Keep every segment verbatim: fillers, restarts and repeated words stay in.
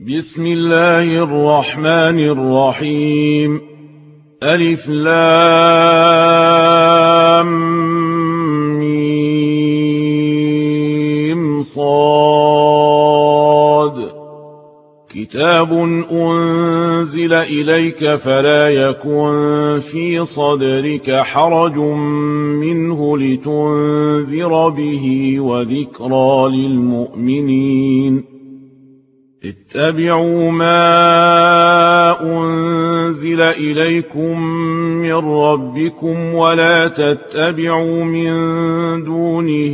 بسم الله الرحمن الرحيم. ألف لام ميم صاد. كتاب أنزل إليك فلا يكن في صدرك حرج منه لتنذر به وذكرى للمؤمنين. اتبعوا ما أنزل إليكم من ربكم ولا تتبعوا من دونه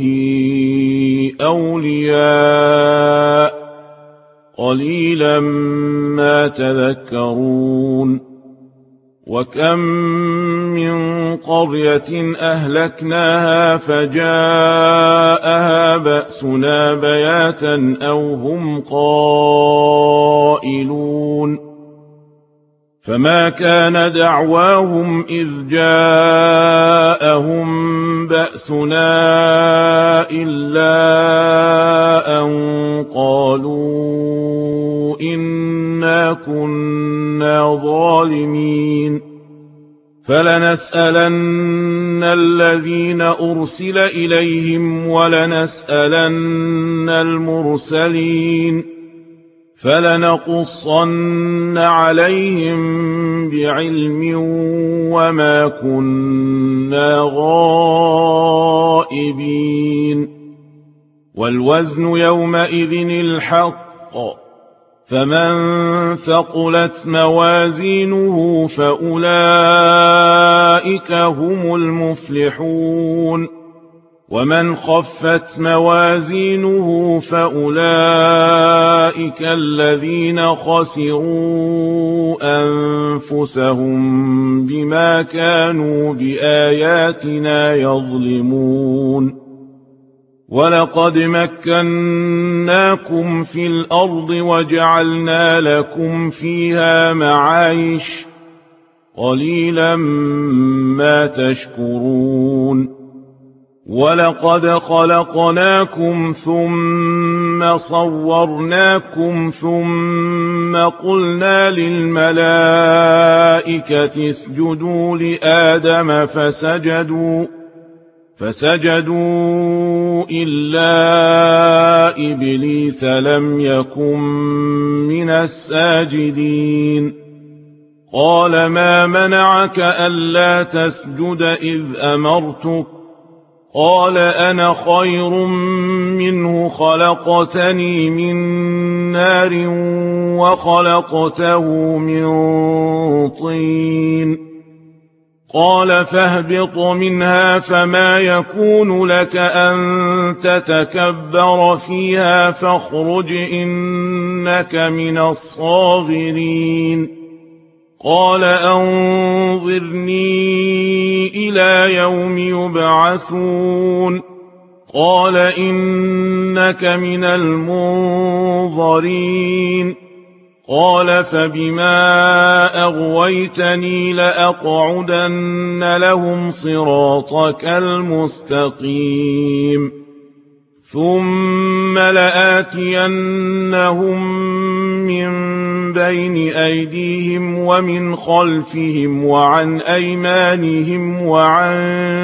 أولياء قليلا ما تذكرون. وكم من قرية أهلكناها فجاءها بأسنا بياتا أو هم قائلون. فما كان دعواهم إذ جاءهم بأسنا إلا أن قالوا إنا كنا ظالمين. فلنسألن الذين أرسل إليهم ولنسألن المرسلين فلنقصن عليهم بعلم وما كنا غائبين. والوزن يومئذ الحق فمن ثقلت موازينه فأولئك هم المفلحون. ومن خفت موازينه فأولئك الذين خسروا أنفسهم بما كانوا بآياتنا يظلمون. ولقد مكناكم في الأرض وجعلنا لكم فيها معايش قليلا ما تشكرون. ولقد خلقناكم ثم صورناكم ثم قلنا للملائكة اسجدوا لآدم فسجدوا فسجدوا إلا إبليس لم يكن من الساجدين. قال ما منعك ألا تسجد إذ أمرتك؟ قال أنا خير منه خلقتني من نار وخلقته من طين. قال فاهبط منها فما يكون لك أن تتكبر فيها فاخرج إنك من الصاغرين. قال أنظرني إلى يوم يبعثون. قال إنك من المنظرين. قال فبما أغويتني لأقعدن لهم صراطك المستقيم ثم لآتينهم من بين أيديهم ومن خلفهم وعن أيمانهم وعن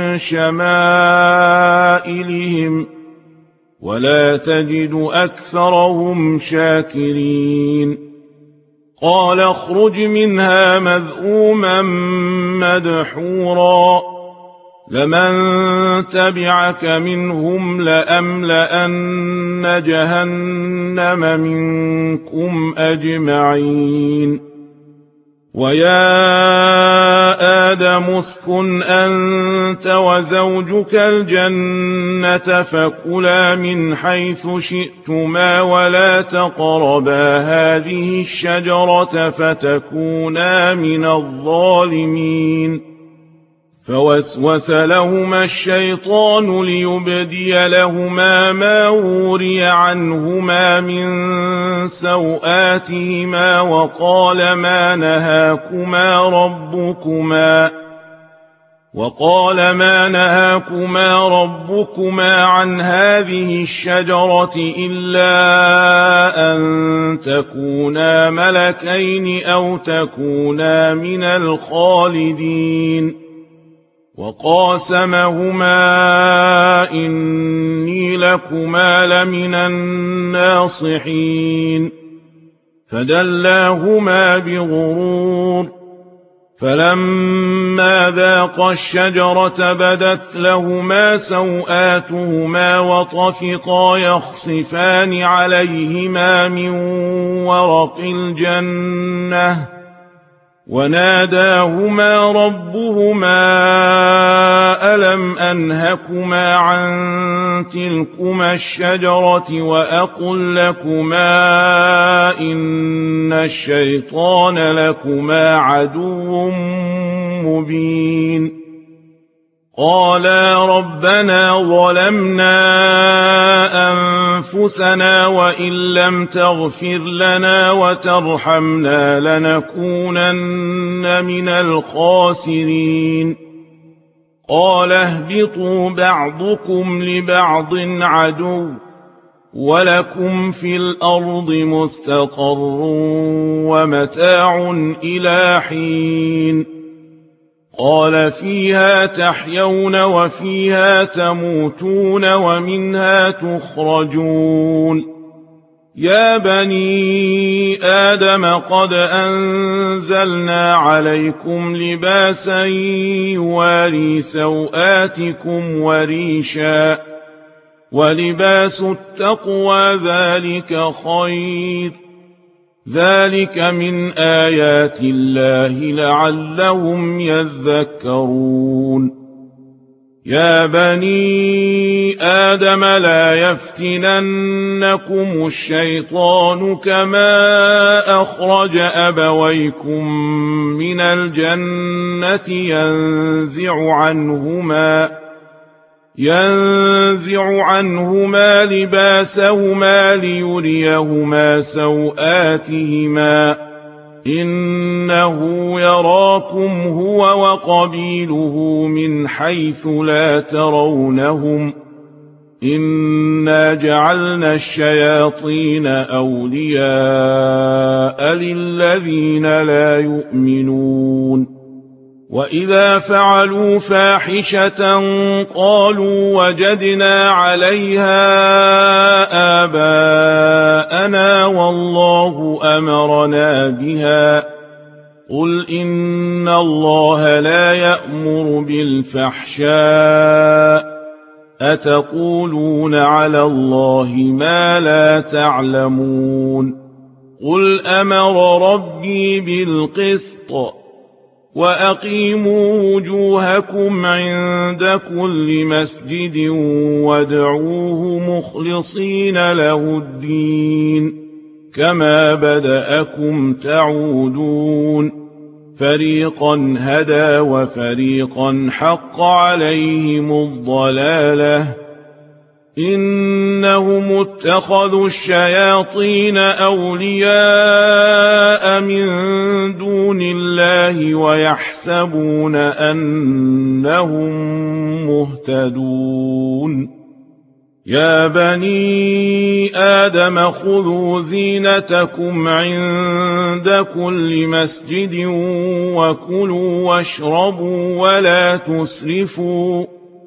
شمائلهم ولا تجد أكثرهم شاكرين. قال اخرج منها مذءوما مدحورا لمن تبعك منهم لأملأن جهنم منكم أجمعين. ويا آدم اسكن أنت وزوجك الجنة فكلا من حيث شئتما ولا تقربا هذه الشجرة فتكونا من الظالمين. فوسوس لهما الشيطان ليبدي لهما ما وري عنهما من سوآتهما وقال ما نهاكما ربكما وقال ما نهاكما ربكما عن هذه الشجرة إلا أن تكونا ملكين أو تكونا من الخالدين وقاسمهما إني لكما لمن الناصحين فدلاهما بغرور فلما ذاقا الشجرة بدت لهما سوآتهما وطفقا يخصفان عليهما من ورق الجنة وناداهما ربهما ألم أنهكما عن تلكما الشجرة وأقل لكما إن الشيطان لكما عدو مبين قالا ربنا ظلمنا أنفسنا وإن لم تغفر لنا وترحمنا لنكونن من الخاسرين قال اهبطوا بعضكم لبعض عدو ولكم في الأرض مستقر ومتاع إلى حين قال فيها تحيون وفيها تموتون ومنها تخرجون يا بني آدم قد أنزلنا عليكم لباسا يواري سوآتكم وريشا ولباس التقوى ذلك خير ذلك من آيات الله لعلهم يذكرون يا بني آدم لا يفتننكم الشيطان كما أخرج أبويكم من الجنة ينزع عنهما ينزع عنهما لباسهما ليريهما سوآتهما إنه يراكم هو وقبيله من حيث لا ترونهم إنا جعلنا الشياطين أولياء للذين لا يؤمنون وإذا فعلوا فاحشة قالوا وجدنا عليها آباءنا والله أمرنا بها قل إن الله لا يأمر بالفحشاء أتقولون على الله ما لا تعلمون قل أمر ربي بالقسط وأقيموا وجوهكم عند كل مسجد وادعوه مخلصين له الدين كما بدأكم تعودون فريقا هدى وفريقا حق عليهم الضلالة إنهم اتخذوا الشياطين أولياء من دون الله ويحسبون أنهم مهتدون يا بني آدم خذوا زينتكم عند كل مسجد وكلوا واشربوا ولا تسرفوا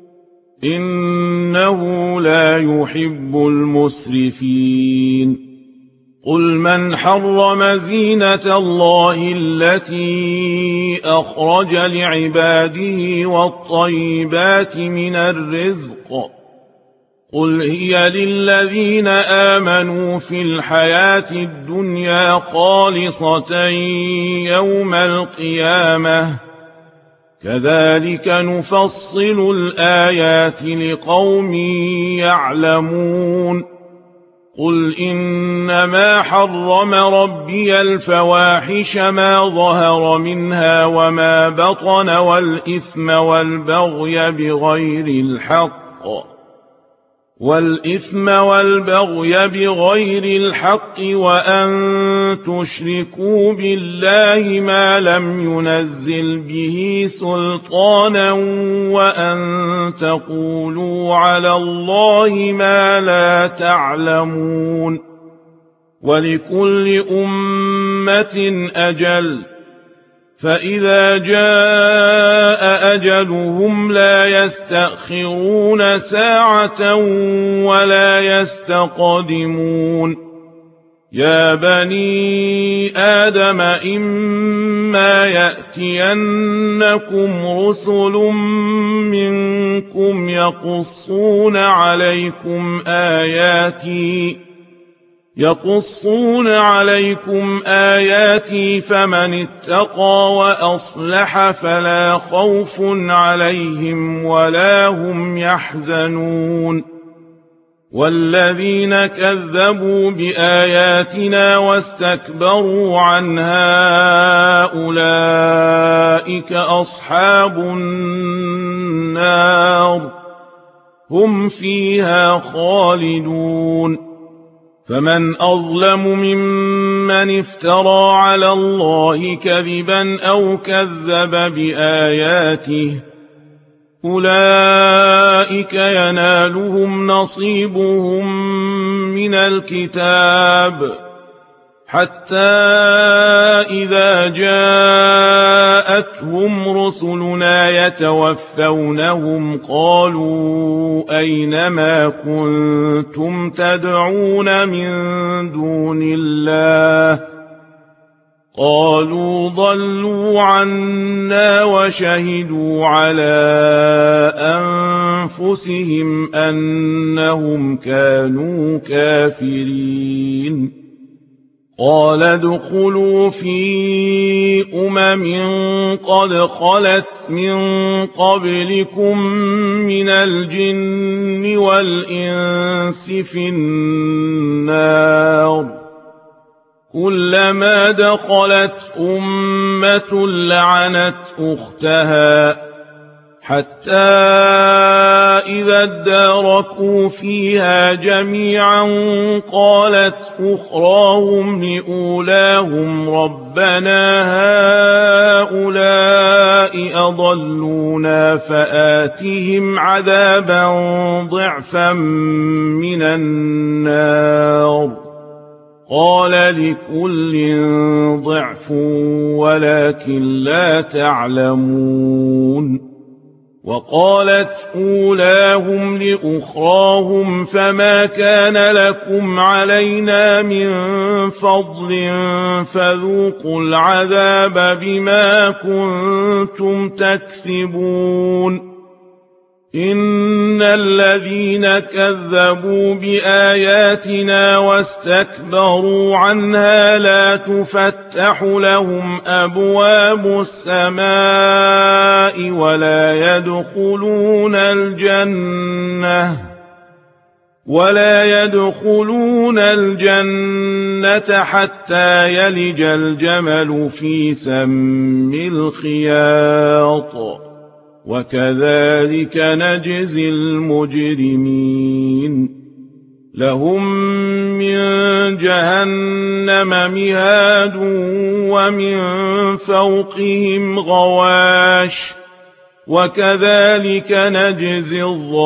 إنه لا يحب المسرفين قل من حرم زينة الله التي أخرج لعباده والطيبات من الرزق قل هي للذين آمنوا في الحياة الدنيا خالصة يوم القيامة كذلك نفصل الآيات لقوم يعلمون قل إنما حرم ربي الفواحش ما ظهر منها وما بطن والإثم والبغي بغير الحق والإثم والبغي بغير الحق وأن تشركوا بالله ما لم ينزل به سلطانا وأن تقولوا على الله ما لا تعلمون ولكل أمة أجل فإذا جاء أجلهم لا يستأخرون ساعة ولا يستقدمون يا بني آدم إما يأتينكم رسل منكم يقصون عليكم آياتي يقصون عليكم آياتي فمن اتقى وأصلح فلا خوف عليهم ولا هم يحزنون والذين كذبوا بآياتنا واستكبروا عنها أولئك أصحاب النار هم فيها خالدون فمن أظلم ممن افترى على الله كذبا أو كذب بآياته أولئك ينالهم نصيبهم من الكتاب حتى إذا جاءتهم رسلنا يتوفونهم قالوا أين ما كنتم تدعون من دون الله قالوا ضلوا عنا وشهدوا على أنفسهم أنهم كانوا كافرين قال ادخلوا في أمم قد خلت من قبلكم من الجن والإنس في النار كلما دخلت أمة لعنت أختها حتى إذا اداركوا فيها جميعا قالت أخراهم لأولاهم ربنا هؤلاء أضلونا فآتهم عذابا ضعفا من النار قال لكل ضعف ولكن لا تعلمون وقالت أولاهم لأخراهم فما كان لكم علينا من فضل فذوقوا العذاب بما كنتم تكسبون إن الذين كذبوا بآياتنا واستكبروا عنها لا تفتح لهم أبواب السماء ولا يدخلون الجنة ولا يدخلون الجنة حتى يلج الجمل في سم الخياط وكذلك نجزي المجرمين لهم من جهنم مهاد ومن فوقهم غواش وكذلك نجزي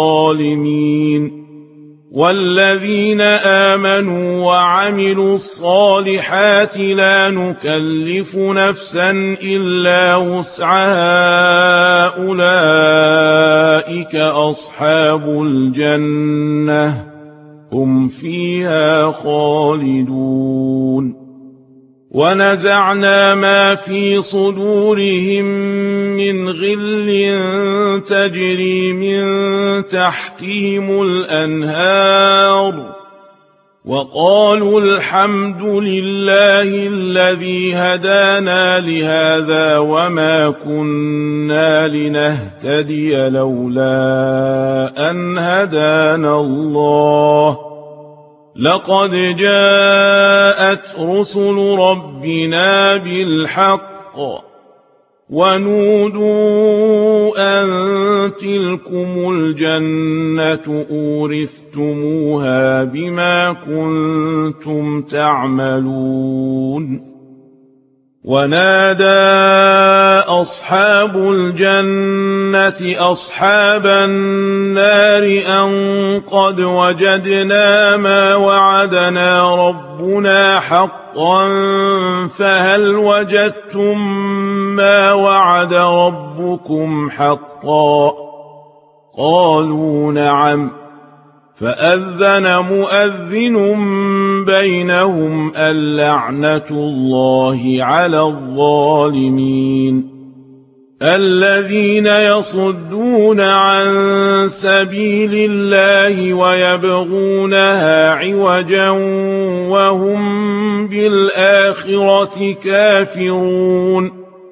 الظالمين والذين آمنوا وعملوا الصالحات لا نكلف نفسا إلا وسعها أولئك أصحاب الجنة هم فيها خالدون ونزعنا ما في صدورهم من غل تجري من تحتهم الأنهار وقالوا الحمد لله الذي هدانا لهذا وما كنا لنهتدي لولا أن هدانا الله لقد جاءت رسل ربنا بالحق ونودوا أن تلكم الجنة أورثتموها بما كنتم تعملون ونادى أصحاب الجنة أصحاب النار أن قد وجدنا ما وعدنا ربنا حقا فهل وجدتم ما وعد ربكم حقا قالوا نعم فأذن مؤذن بينهم اللعنة الله على الظالمين الذين يصدون عن سبيل الله ويبغونها عوجا وهم بالآخرة كافرون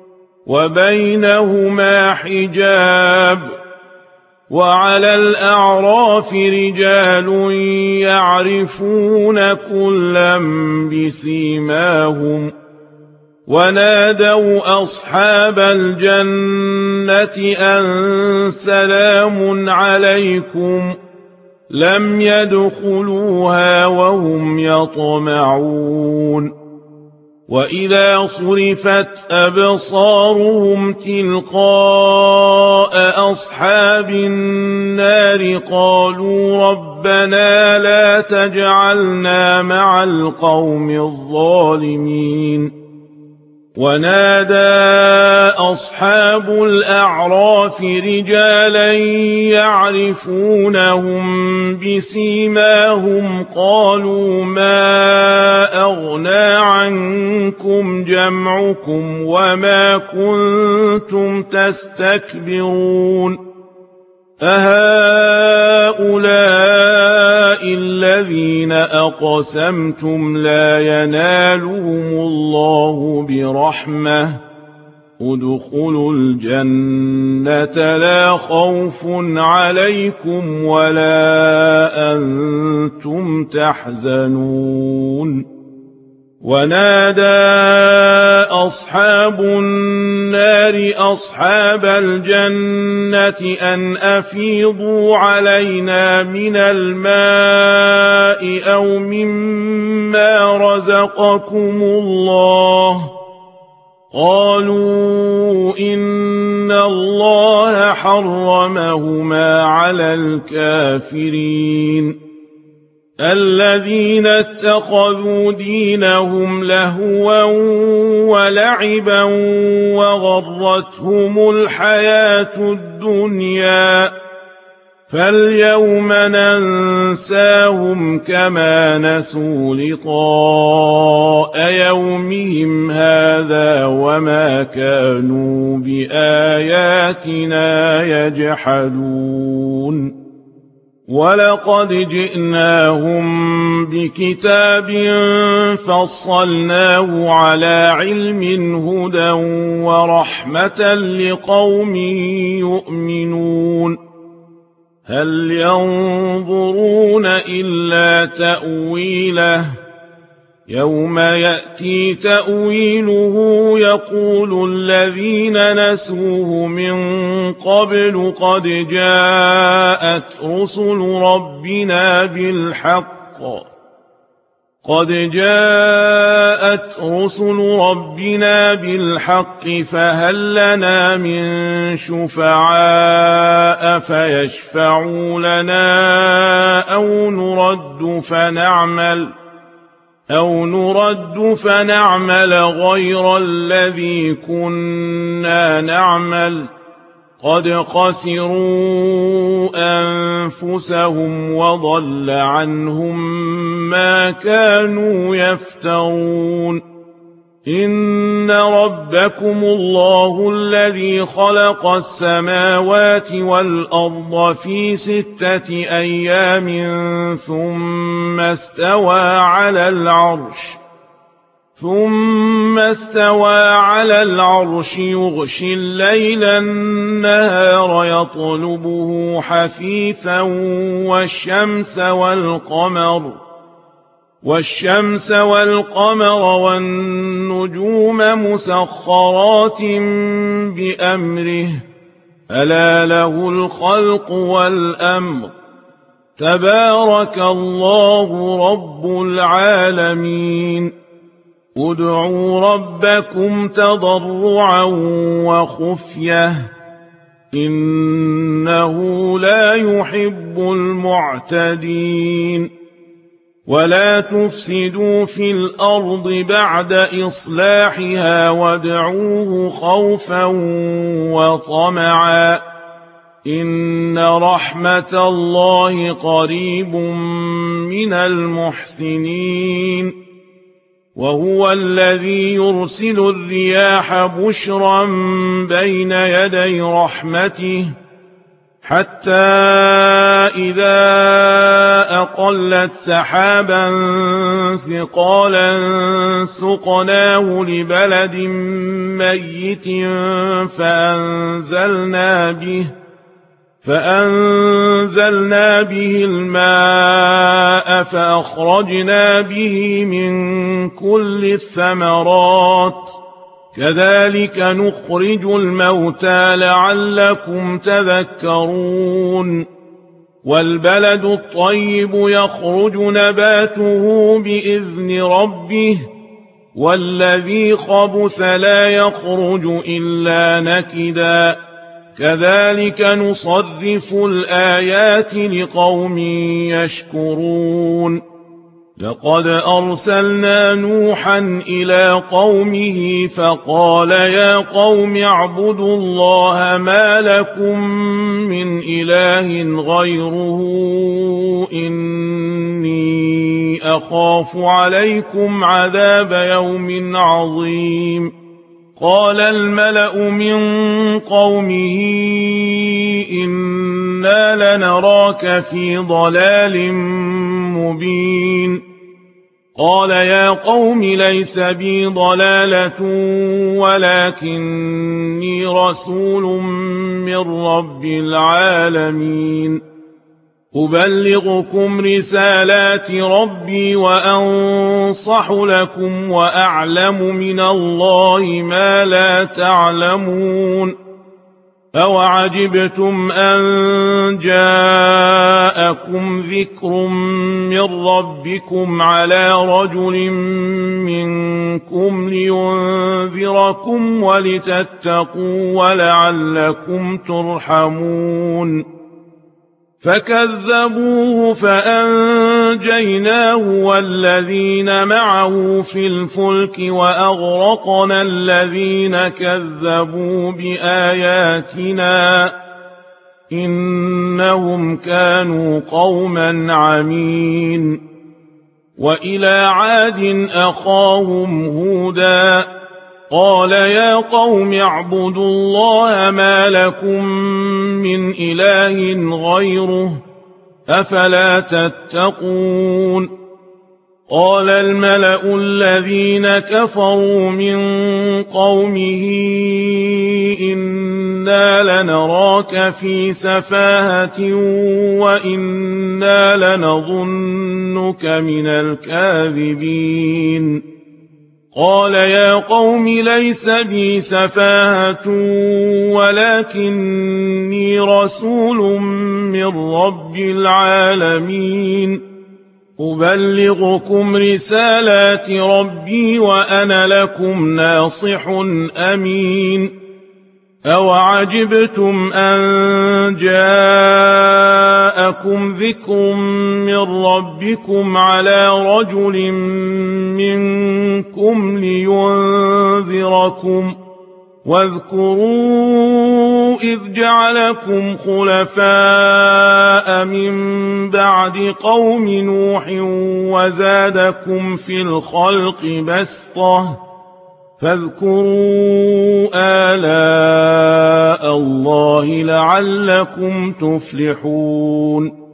وبينهما حجاب وعلى الأعراف رجال يعرفون كلا بسيماهم ونادوا أصحاب الجنة أن سلام عليكم لم يدخلوها وهم يطمعون وإذا صرفت أبصارهم تلقاء أصحاب النار قالوا ربنا لا تجعلنا مع القوم الظالمين ونادى أصحاب الأعراف رجالا يعرفونهم بسيماهم قالوا ما أغنى عنكم جمعكم وما كنتم تستكبرون أهؤلاء الذين أقسمتم لا ينالهم الله برحمة ادخلوا الجنة لا خوف عليكم ولا أنتم تحزنون ونادى أصحاب النار أصحاب الجنة أن أفيضوا علينا من الماء أو مما رزقكم الله قالوا إن الله حرمهما على الكافرين الذين اتخذوا دينهم لهوا ولعبا وغرتهم الحياة الدنيا فاليوم ننساهم كما نسوا لقاء يومهم هذا وما كانوا بآياتنا يجحدون ولقد جئناهم بكتاب فصلناه على علم هدى ورحمة لقوم يؤمنون هل ينظرون إلا تأويله يوم يأتي تأويله يقول الذين نسوه من قبل قد جاءت رسل ربنا بالحق قد جاءت رسل ربنا بالحق فهل لنا من شفعاء فيشفعوا لنا أو نرد فنعمل أو نرد فنعمل غير الذي كنا نعمل قد خسروا أنفسهم وضل عنهم ما كانوا يفترون إن ربكم الله الذي خلق السماوات والأرض في ستة أيام ثم استوى على العرش ثم استوى على العرش يغشي الليل النهار يطلبه حثيثا والشمس والقمر والشمس والقمر والنجوم مسخرات بأمره ألا له الخلق والأمر تبارك الله رب العالمين ادعوا ربكم تضرعا وخفية إنه لا يحب المعتدين ولا تفسدوا في الأرض بعد إصلاحها وادعوه خوفا وطمعا إن رحمة الله قريب من المحسنين وهو الذي يرسل الرياح بشرا بين يدي رحمته حتى إذا أقلت سحابا ثقالا سقناه لبلد ميت فأنزلنا به فأنزلنا به الماء فأخرجنا به من كل الثمرات كذلك نخرج الموتى لعلكم تذكرون والبلد الطيب يخرج نباته بإذن ربه والذي خبث لا يخرج إلا نكدا كذلك نصرف الآيات لقوم يشكرون لقد أرسلنا نوحا إلى قومه فقال يا قوم اعبدوا الله ما لكم من إله غيره إني أخاف عليكم عذاب يوم عظيم قال الملأ من قومه إنا لنراك في ضلال مبين قال يا قوم ليس بي ضلالة ولكني رسول من رب العالمين أبلغكم رسالات ربي وأنصح لكم وأعلم من الله ما لا تعلمون أوعجبتم أن جاءكم ذكر من ربكم على رجل منكم لينذركم ولتتقوا ولعلكم ترحمون فكذبوه فأنجيناه والذين معه في الفلك وأغرقنا الذين كذبوا بآياتنا إنهم كانوا قوما عمين وإلى عاد أخاهم هودا قال يا قوم اعبدوا الله ما لكم من إله غيره أفلا تتقون قال الملأ الذين كفروا من قومه إنا لنراك في سفاهة وإنا لنظنك من الكاذبين قال يا قوم ليس بي سفاهة ولكني رسول من رب العالمين أبلغكم رسالات ربي وأنا لكم ناصح أمين أوعجبتم أن جاءكم ذكر من ربكم على رجل منكم لينذركم واذكروا إذ جعلكم خلفاء من بعد قوم نوح وزادكم في الخلق بسطة فاذكروا آلاء الله لعلكم تفلحون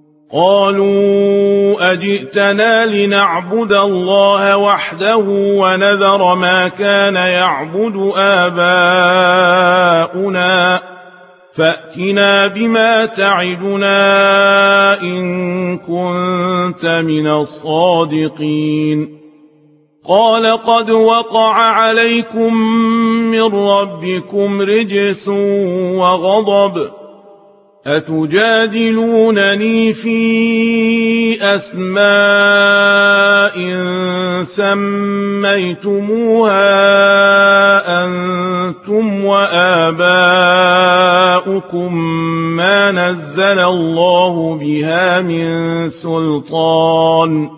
قالوا أجئتنا لنعبد الله وحده ونذر ما كان يعبد آباؤنا فأتنا بما تعدنا إن كنت من الصادقين قال قد وقع عليكم من ربكم رجس وغضب أتجادلونني في أسماء سميتموها أنتم وآباؤكم ما نزل الله بها من سلطان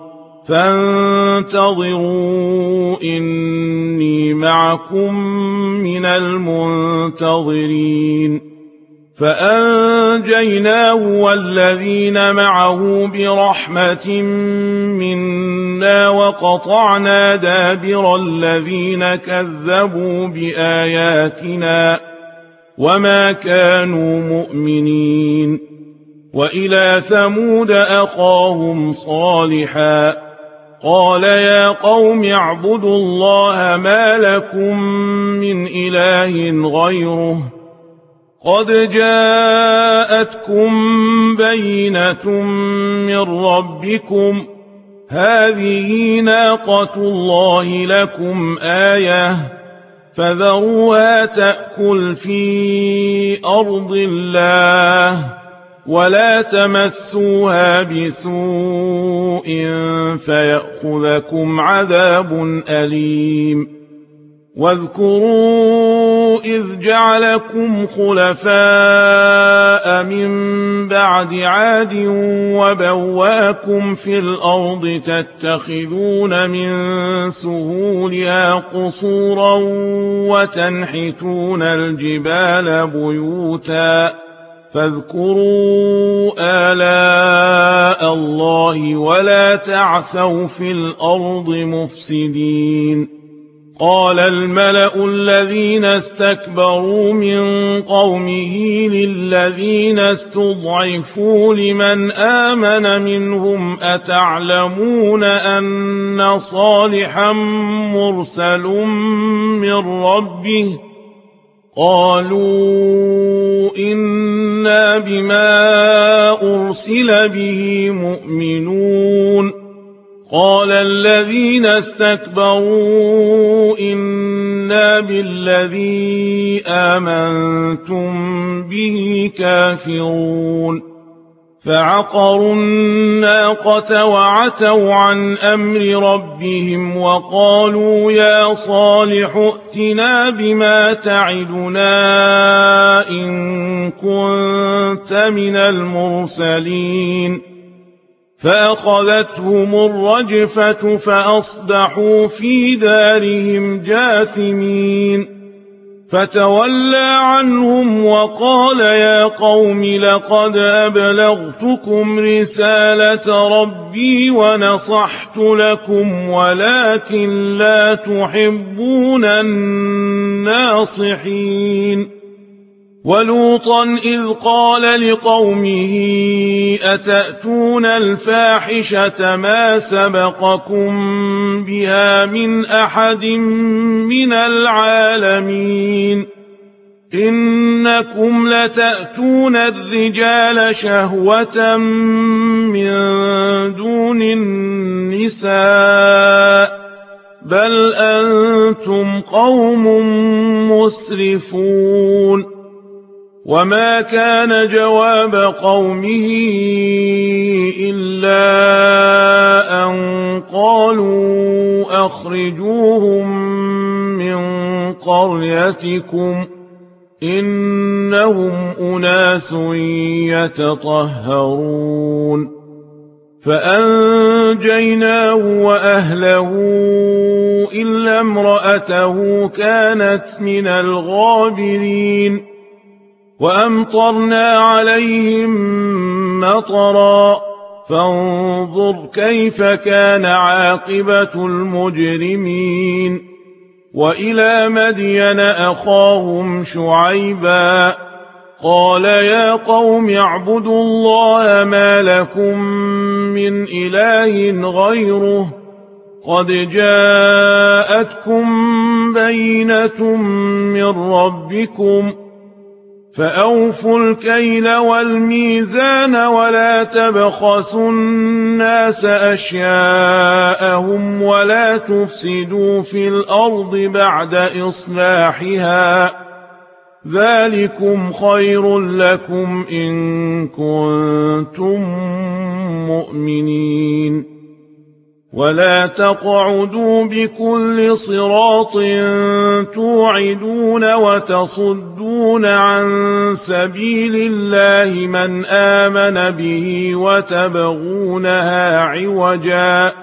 فانتظروا إني معكم من المنتظرين فأنجيناه والذين معه برحمة منا وقطعنا دابر الذين كذبوا بآياتنا وما كانوا مؤمنين وإلى ثمود أخاهم صالحا قال يا قوم اعبدوا الله ما لكم من إله غيره قد جاءتكم بينة من ربكم هذه ناقة الله لكم آية فذروها تأكل في أرض الله ولا تمسوها بسوء فيأخذكم عذاب أليم واذكروا إذ جعلكم خلفاء من بعد عاد وبواكم في الأرض تتخذون من سهولها قصورا وتنحتون الجبال بيوتا فاذكروا آلاء الله ولا تعثوا في الأرض مفسدين قال الملأ الذين استكبروا من قومه للذين استضعفوا لمن آمن منهم أتعلمون أن صالحا مرسل من ربه قالوا إنا بما أرسل به مؤمنون قال الذين استكبروا إنا بالذي آمنتم به كافرون فعقروا الناقة وعتوا عن أمر ربهم وقالوا يا صالح ائتنا بما تعدنا إن كنت من المرسلين فأخذتهم الرجفة فأصبحوا في دارهم جاثمين فتولى عنهم وقال يا قوم لقد أبلغتكم رسالة ربي ونصحت لكم ولكن لا تحبون الناصحين ولوطا إذ قال لقومه أتأتون الفاحشة ما سبقكم بها من أحد من العالمين إنكم لتأتون الرجال شهوة من دون النساء بل أنتم قوم مسرفون وما كان جواب قومه إلا أن قالوا أخرجوهم من قريتكم إنهم أناس يتطهرون فأنجيناه وأهله إلا امرأته كانت من الغابرين وأمطرنا عليهم مطرا فانظر كيف كان عاقبة المجرمين وإلى مدين أخاهم شعيبا قال يا قوم اعبدوا الله ما لكم من إله غيره قد جاءتكم بينة من ربكم فأوفوا الكيل والميزان ولا تبخسوا الناس أشياءهم ولا تفسدوا في الأرض بعد إصلاحها ذلكم خير لكم إن كنتم مؤمنين ولا تقعدوا بكل صراط توعدون وتصدون عن سبيل الله من آمن به وتبغونها عوجا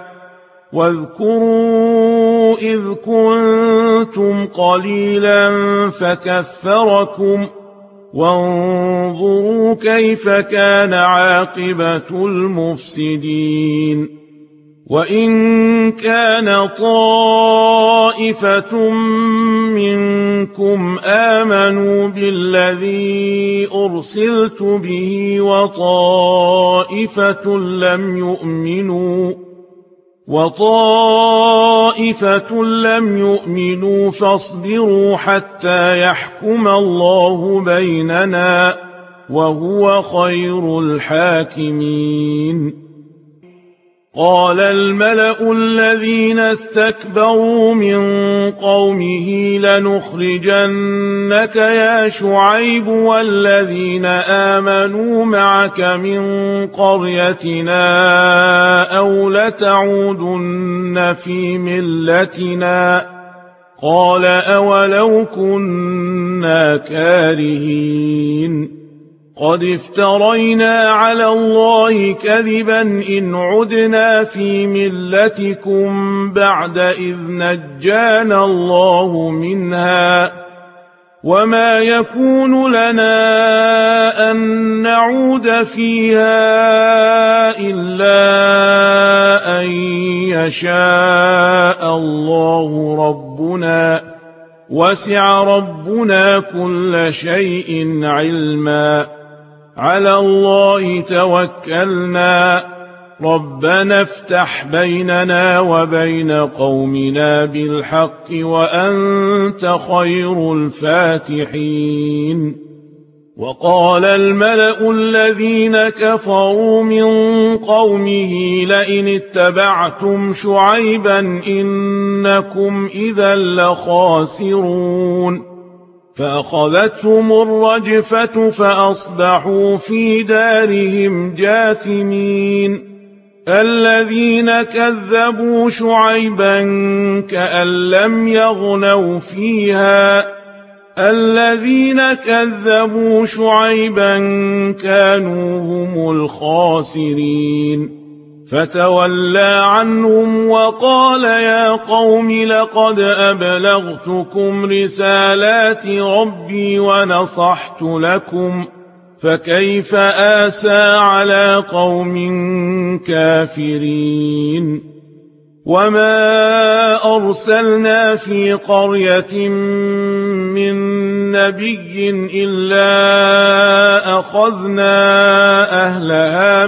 واذكروا إذ كنتم قليلا فكثركم وانظروا كيف كان عاقبة المفسدين وإن كان طائفة منكم آمنوا بالذي أرسلت به وطائفة لم يؤمنوا وطائفة لم يؤمنوا فاصبروا حتى يحكم الله بيننا وهو خير الحاكمين قال الملأ الذين استكبروا من قومه لنخرجنك يا شعيب والذين آمنوا معك من قريتنا أو لتعودن في ملتنا قال أولو كنا كارهين قد افترينا على الله كذبا إن عدنا في ملتكم بعد إذ نجانا الله منها وما يكون لنا أن نعود فيها إلا أن يشاء الله ربنا وسع ربنا كل شيء علما على الله توكلنا ربنا افتح بيننا وبين قومنا بالحق وأنت خير الفاتحين وقال الملأ الذين كفروا من قومه لئن اتبعتم شعيبا إنكم إذا لخاسرون فأخذتهم الرجفة فأصبحوا في دارهم جاثمين الذين كذبوا شعيبا كأن لم يغنوا فيها الذين كذبوا شعيبا كانوا هم الخاسرين فتولى عنهم وقال يا قوم لقد أبلغتكم رسالات ربي ونصحت لكم فكيف آسى على قوم كافرين وما أرسلنا في قرية من نبي إلا أخذنا أهلها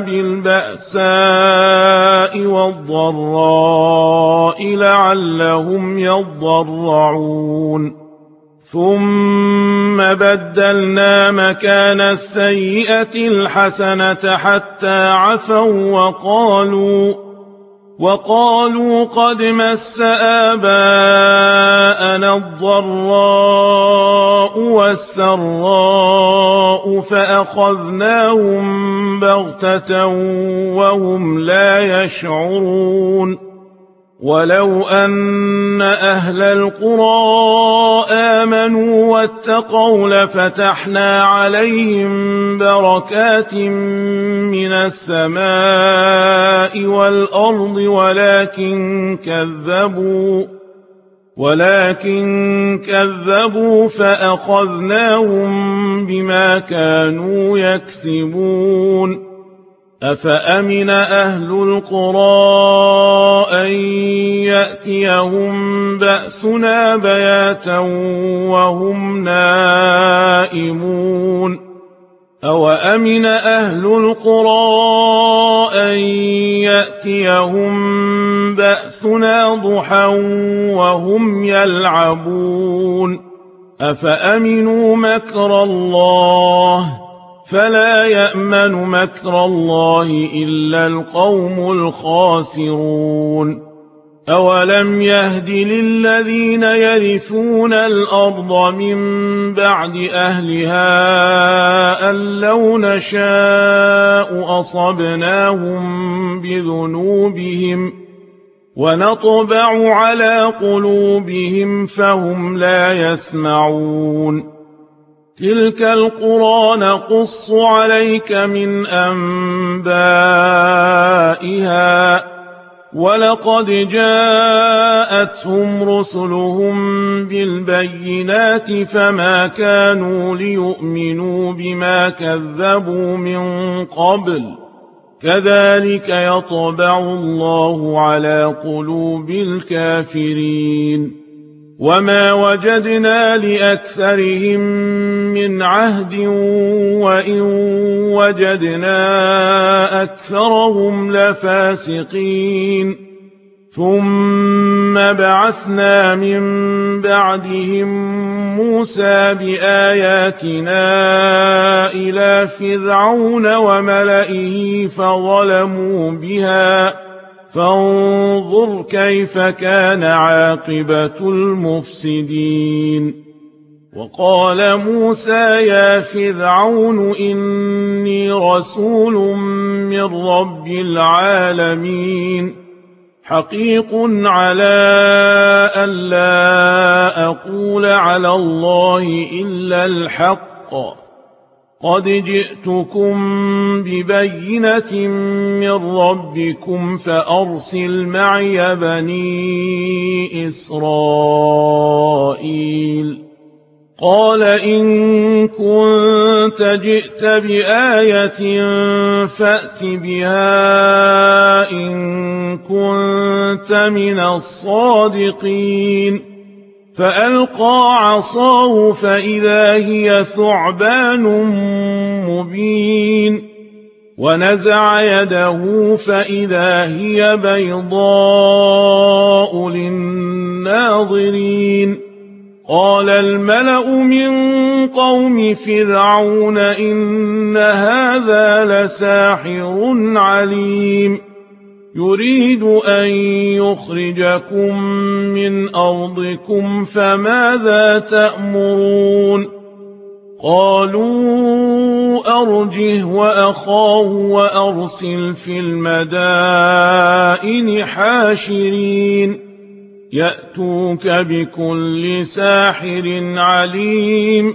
بالبأساء والضراء لعلهم يضرعون ثم بدلنا مكان السيئة الحسنة حتى عفوا وقالوا وقالوا قد مس آباءنا الضراء والسراء فأخذناهم بغتة وهم لا يشعرون ولو أن أهل القرى آمنوا واتقوا لفتحنا عليهم بركات من السماء والأرض ولكن كذبوا ولكن كذبوا فأخذناهم بما كانوا يكسبون أفأمن أهل القرى أن يأتيهم بأسنا بياتا وهم نائمون أوأمن أهل القرى أن يأتيهم بأسنا ضحى وهم يلعبون أفأمنوا مكر الله فلا يأمن مكر الله إلا القوم الخاسرون أولم يهد للذين يرثون الأرض من بعد أهلها أن لو نشاء أصبناهم بذنوبهم ونطبع على قلوبهم فهم لا يسمعون تلك القرى نقص عليك من أنبائها ولقد جاءتهم رسلهم بالبينات فما كانوا ليؤمنوا بما كذبوا من قبل كذلك يطبع الله على قلوب الكافرين وما وجدنا لأكثرهم من عهد وإن وجدنا أكثرهم لفاسقين ثم بعثنا من بعدهم موسى بآياتنا إلى فرعون وملئه فظلموا بها فانظر كيف كان عاقبة المفسدين وقال موسى يا فرعون إني رسول من رب العالمين حقيق على ألا أقول على الله إلا الحق قد جئتكم ببينة من ربكم فأرسل معي بني إسرائيل قال إن كنت جئت بآية فأت بها إن كنت من الصادقين فألقى عصاه فإذا هي ثعبان مبين ونزع يده فإذا هي بيضاء للناظرين قال الملأ من قوم فرعون إن هذا لساحر عليم يريد أن يخرجكم من أرضكم فماذا تأمرون قالوا أرجه وأخاه وأرسل في المدائن حاشرين يأتوك بكل ساحر عليم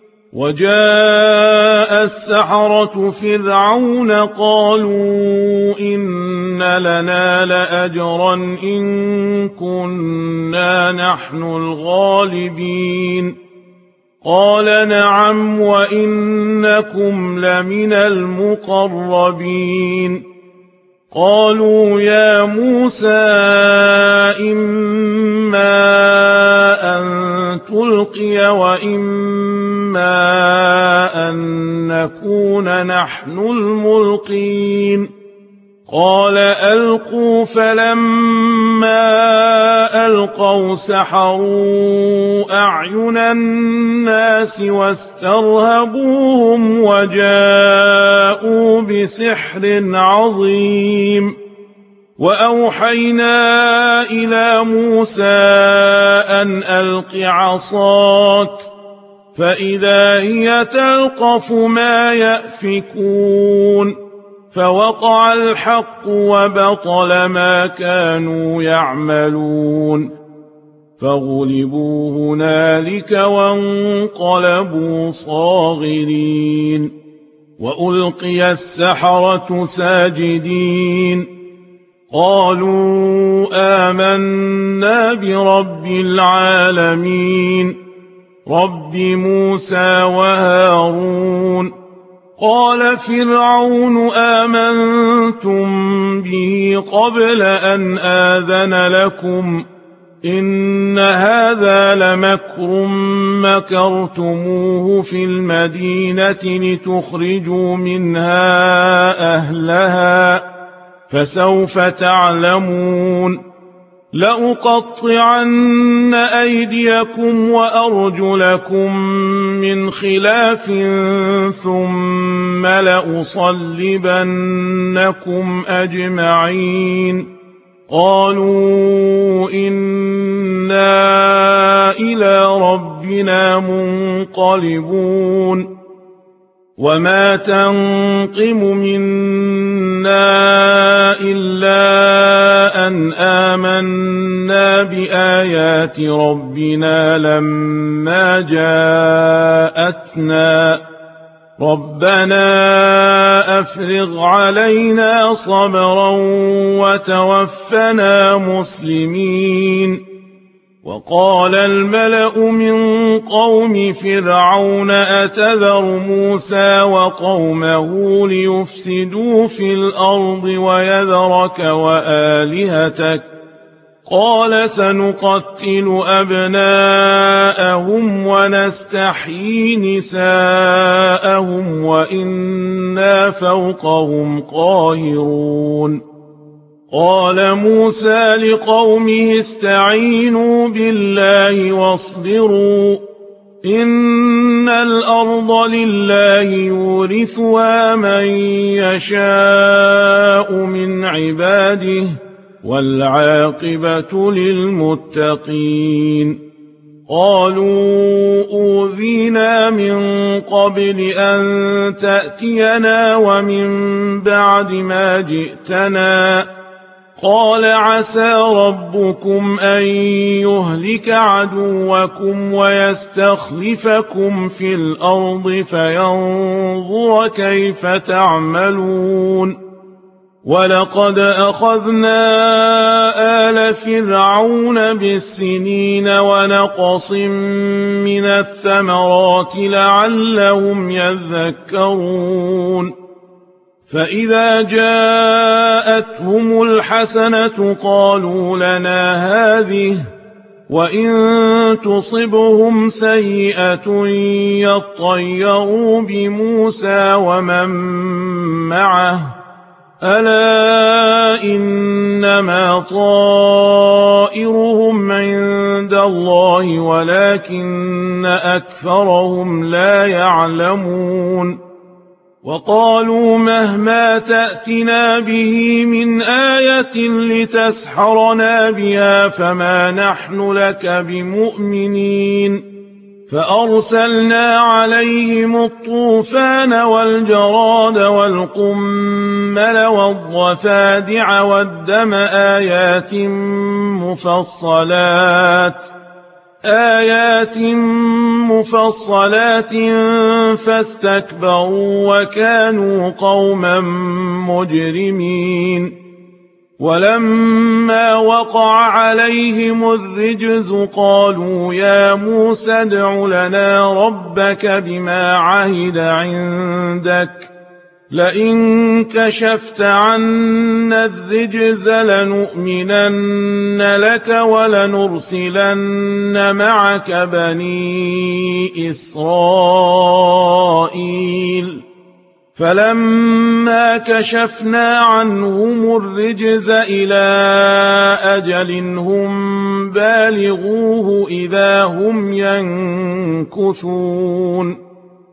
وجاء السحرة فرعون قالوا إن لنا لأجرا إن كنا نحن الغالبين قال نعم وإنكم لمن المقربين قالوا يا موسى إما أن تلقي وإما أن نكون نحن الملقين قال ألقوا فلما ألقوا سحروا أعين الناس واسترهبوهم وجاءوا بسحر عظيم وأوحينا إلى موسى أن ألق عصاك فإذا هي تلقف ما يأفكون فوقع الحق وبطل ما كانوا يعملون فغلبوا هنالك وانقلبوا صاغرين وألقي السحرة ساجدين قالوا آمنا برب العالمين رب موسى وهارون قال فرعون آمنتم به قبل أن آذن لكم إن هذا لمكر مكرتموه في المدينة لتخرجوا منها أهلها فسوف تعلمون لأقطعن أيديكم وأرجلكم من خلاف ثم لأصلبنكم أجمعين قالوا إنا إلى ربنا منقلبون وما تنقم منا إلا أن آمنا بآيات ربنا لما جاءتنا ربنا أفرغ علينا صبرا وتوفنا مسلمين وقال الملأ من قوم فرعون أتذر موسى وقومه ليفسدوا في الأرض ويذرك وآلهتك قال سنقتل أبناءهم ونستحيي نساءهم وإنا فوقهم قاهرون قال موسى لقومه استعينوا بالله واصبروا إن الأرض لله يورثها من يشاء من عباده والعاقبة للمتقين قالوا أوذينا من قبل أن تأتينا ومن بعد ما جئتنا قال عسى ربكم أن يهلك عدوكم ويستخلفكم في الأرض فينظر كيف تعملون ولقد أخذنا آل فرعون بالسنين ونقص من الثمرات لعلهم يذكرون فإذا جاءتهم الحسنة قالوا لنا هذه وإن تصبهم سيئة يطيروا بموسى ومن معه ألا إنما طائرهم عند الله ولكن أكثرهم لا يعلمون وقالوا مهما تأتنا به من آية لتسحرنا بها فما نحن لك بمؤمنين فأرسلنا عليهم الطوفان والجراد والقمل والضفادع والدم آيات مفصلات آيات مفصلات فاستكبروا وكانوا قوما مجرمين ولما وقع عليهم الرجز قالوا يا موسى ادع لنا ربك بما عهد عندك لئن كشفت عنا الرجز لنؤمنن لك ولنرسلن معك بني إسرائيل فلما كشفنا عنهم الرجز إلى أجل هم بالغوه إذا هم ينكثون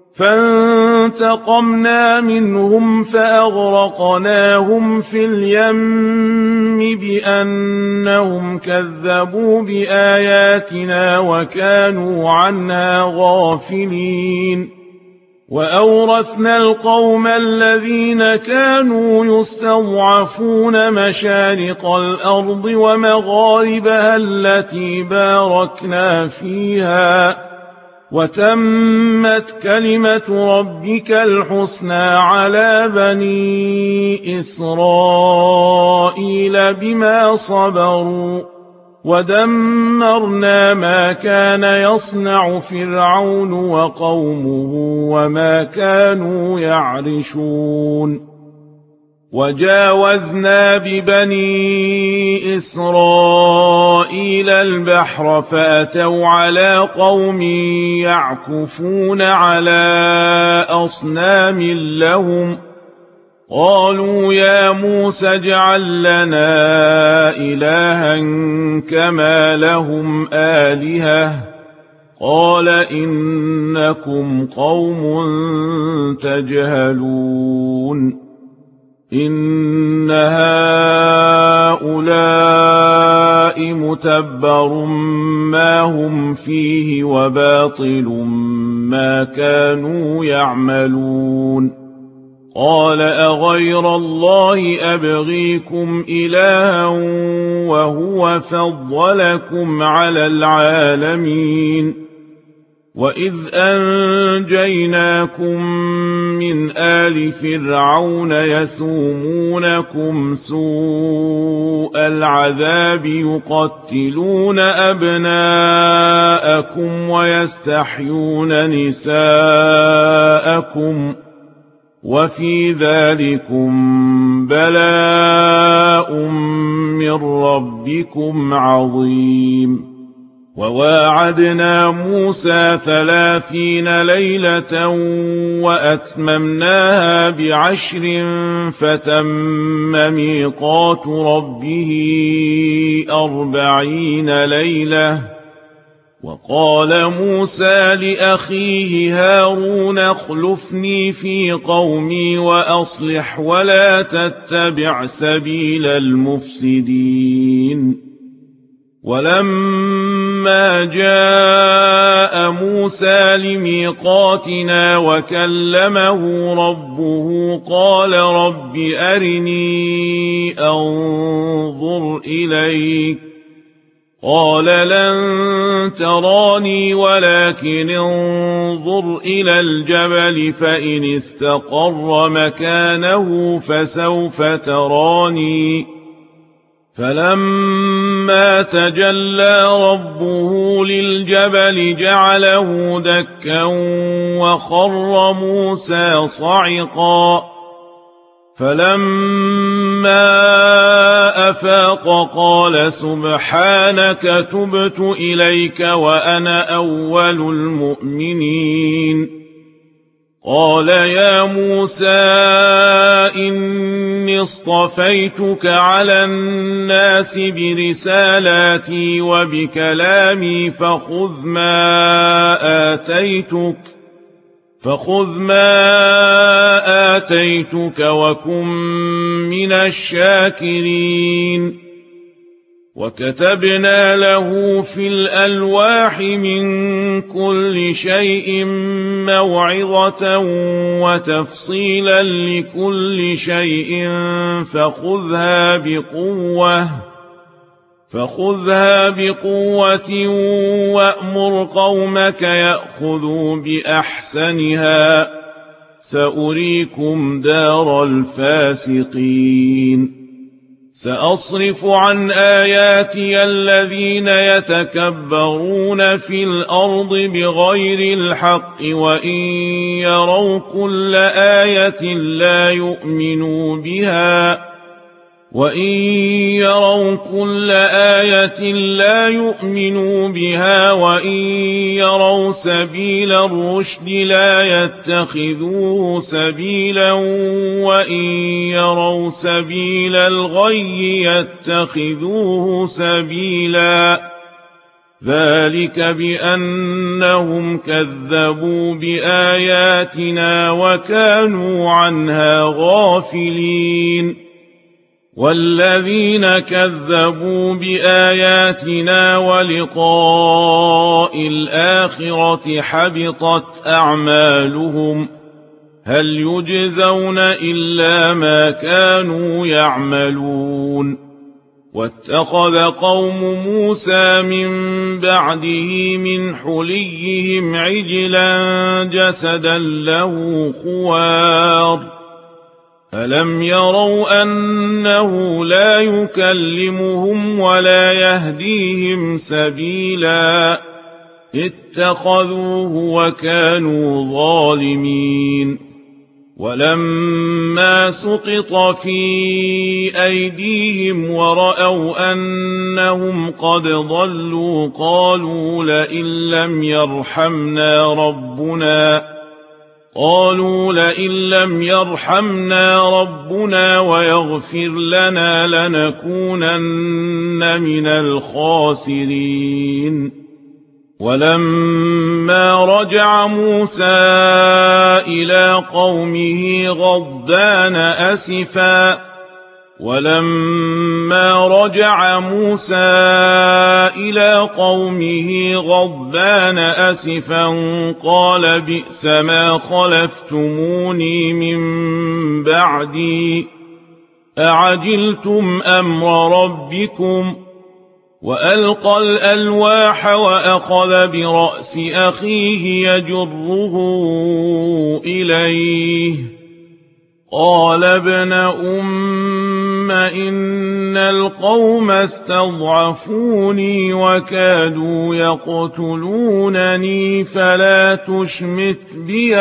فانتقمنا منهم فأغرقناهم في اليم بأنهم كذبوا بآياتنا وكانوا عنها غافلين وأورثنا القوم الذين كانوا يستضعفون مشارق الأرض ومغاربها التي باركنا فيها وتمت كلمة ربك الحسنى على بني إسرائيل بما صبروا ودمرنا ما كان يصنع فرعون وقومه وما كانوا يعرشون وجاوزنا ببني إسرائيل البحر فأتوا على قوم يعكفون على أصنام لهم قالوا يا موسى اجعل لنا إلها كما لهم آلهة قال إنكم قوم تجهلون إن هؤلاء متبر ما هم فيه وباطل ما كانوا يعملون قال أغير الله أبغيكم إلها وهو فضلكم على العالمين وإذ أنجيناكم من آل فرعون يسومونكم سوء العذاب يقتلون أبناءكم ويستحيون نساءكم وفي ذلكم بلاء من ربكم عظيم وواعدنا موسى ثلاثين ليلة وأتممناها بعشر فتم ميقات ربه أربعين ليلة وقال موسى لأخيه هارون اخلفني في قومي وأصلح ولا تتبع سبيل المفسدين ولما جاء موسى لميقاتنا وكلمه ربه قال رب أرني أنظر إليك قال لن تراني ولكن انظر إلى الجبل فإن استقر مكانه فسوف تراني فلما تجلى ربه للجبل جعله دكا وخر موسى صعقا فلما أفاق قال سبحانك تبت إليك وأنا أول المؤمنين قال يا موسى إني اصطفيتك على الناس برسالاتي وبكلامي فخذ ما آتيتك فخذ ما آتيتك وكن من الشاكرين وكتبنا له في الألواح من كل شيء موعظة وتفصيلا لكل شيء فخذها بقوة فخذها بقوة وأمر قومك يأخذوا بأحسنها سأريكم دار الفاسقين سأصرف عن آياتي الذين يتكبرون في الأرض بغير الحق وإن يروا كل آية لا يؤمنوا بها وإن يروا كل آية لا يؤمنوا بها وإن يروا سبيل الرشد لا يتخذوه سبيلا وإن يروا سبيل الغي يتخذوه سبيلا ذلك بأنهم كذبوا بآياتنا وكانوا عنها غافلين والذين كذبوا بآياتنا ولقاء الآخرة حبطت أعمالهم هل يجزون إلا ما كانوا يعملون واتخذ قوم موسى من بعده من حليهم عجلا جسدا له خوار ألم يروا أنه لا يكلمهم ولا يهديهم سبيلا اتخذوه وكانوا ظالمين ولما سقط في أيديهم ورأوا أنهم قد ضلوا قالوا لئن لم يرحمنا ربنا قالوا لئن لم يرحمنا ربنا ويغفر لنا لنكونن من الخاسرين ولما رجع موسى إلى قومه غضبان أسفا ولما رجع موسى إلى قومه غضبان أسفا قال بئس ما خلفتموني من بعدي أعجلتم أمر ربكم وألقى الألواح وأخذ برأس أخيه يجره إليه قال ابن أم إن القوم استضعفوني وكادوا يقتلونني فلا تشمت بي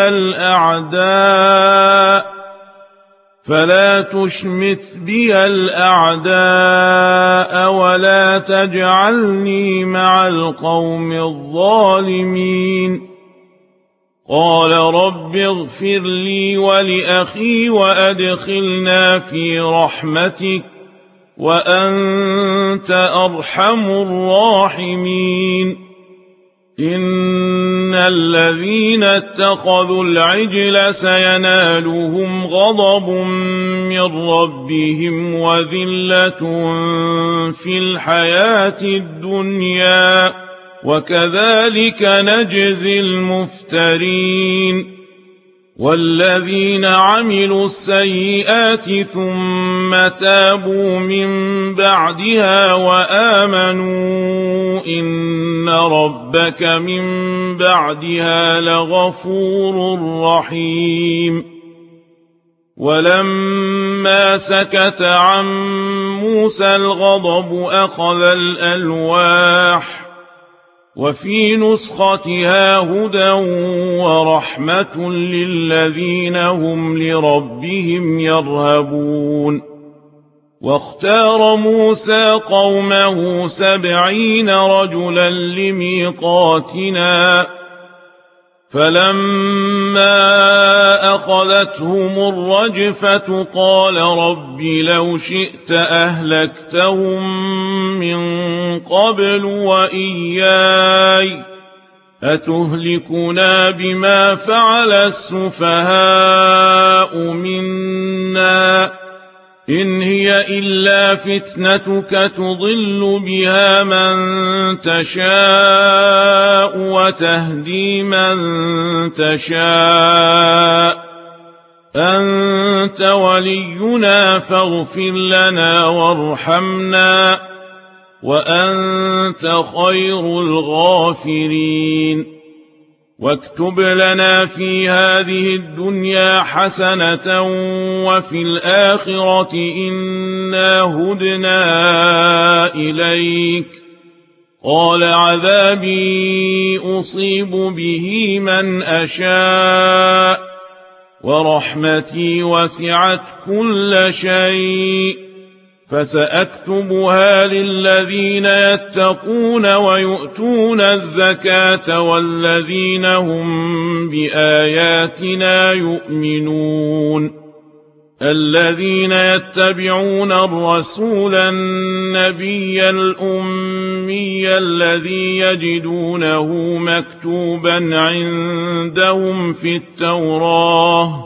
الأعداء فلا تشمت بي الأعداء ولا تجعلني مع القوم الظالمين قال رب اغفر لي ولأخي وأدخلنا في رحمتك وأنت أرحم الراحمين إن الذين اتخذوا العجل سينالهم غضب من ربهم وذلة في الحياة الدنيا وكذلك نجزي المفترين والذين عملوا السيئات ثم تابوا من بعدها وآمنوا إن ربك من بعدها لغفور رحيم ولما سكت عن موسى الغضب أخذ الألواح وفي نسختها هدى ورحمة للذين هم لربهم يرهبون واختار موسى قومه سبعين رجلا لميقاتنا فلما أخذتهم الرجفة قال رب لو شئت أهلكتهم من قبل وإياي أتهلكنا بما فعل السفهاء منا إن هي إلا فتنتك تضل بها من تشاء وتهدي من تشاء أنت ولينا فاغفر لنا وارحمنا وأنت خير الغافرين واكتب لنا في هذه الدنيا حسنة وفي الآخرة إنا هدنا إليك قال عذابي أصيب به من أشاء ورحمتي وسعت كل شيء فسأكتبها للذين يتقون ويؤتون الزكاة والذين هم بآياتنا يؤمنون الذين يتبعون الرسول النبي الأمي الذي يجدونه مكتوبا عندهم في التوراة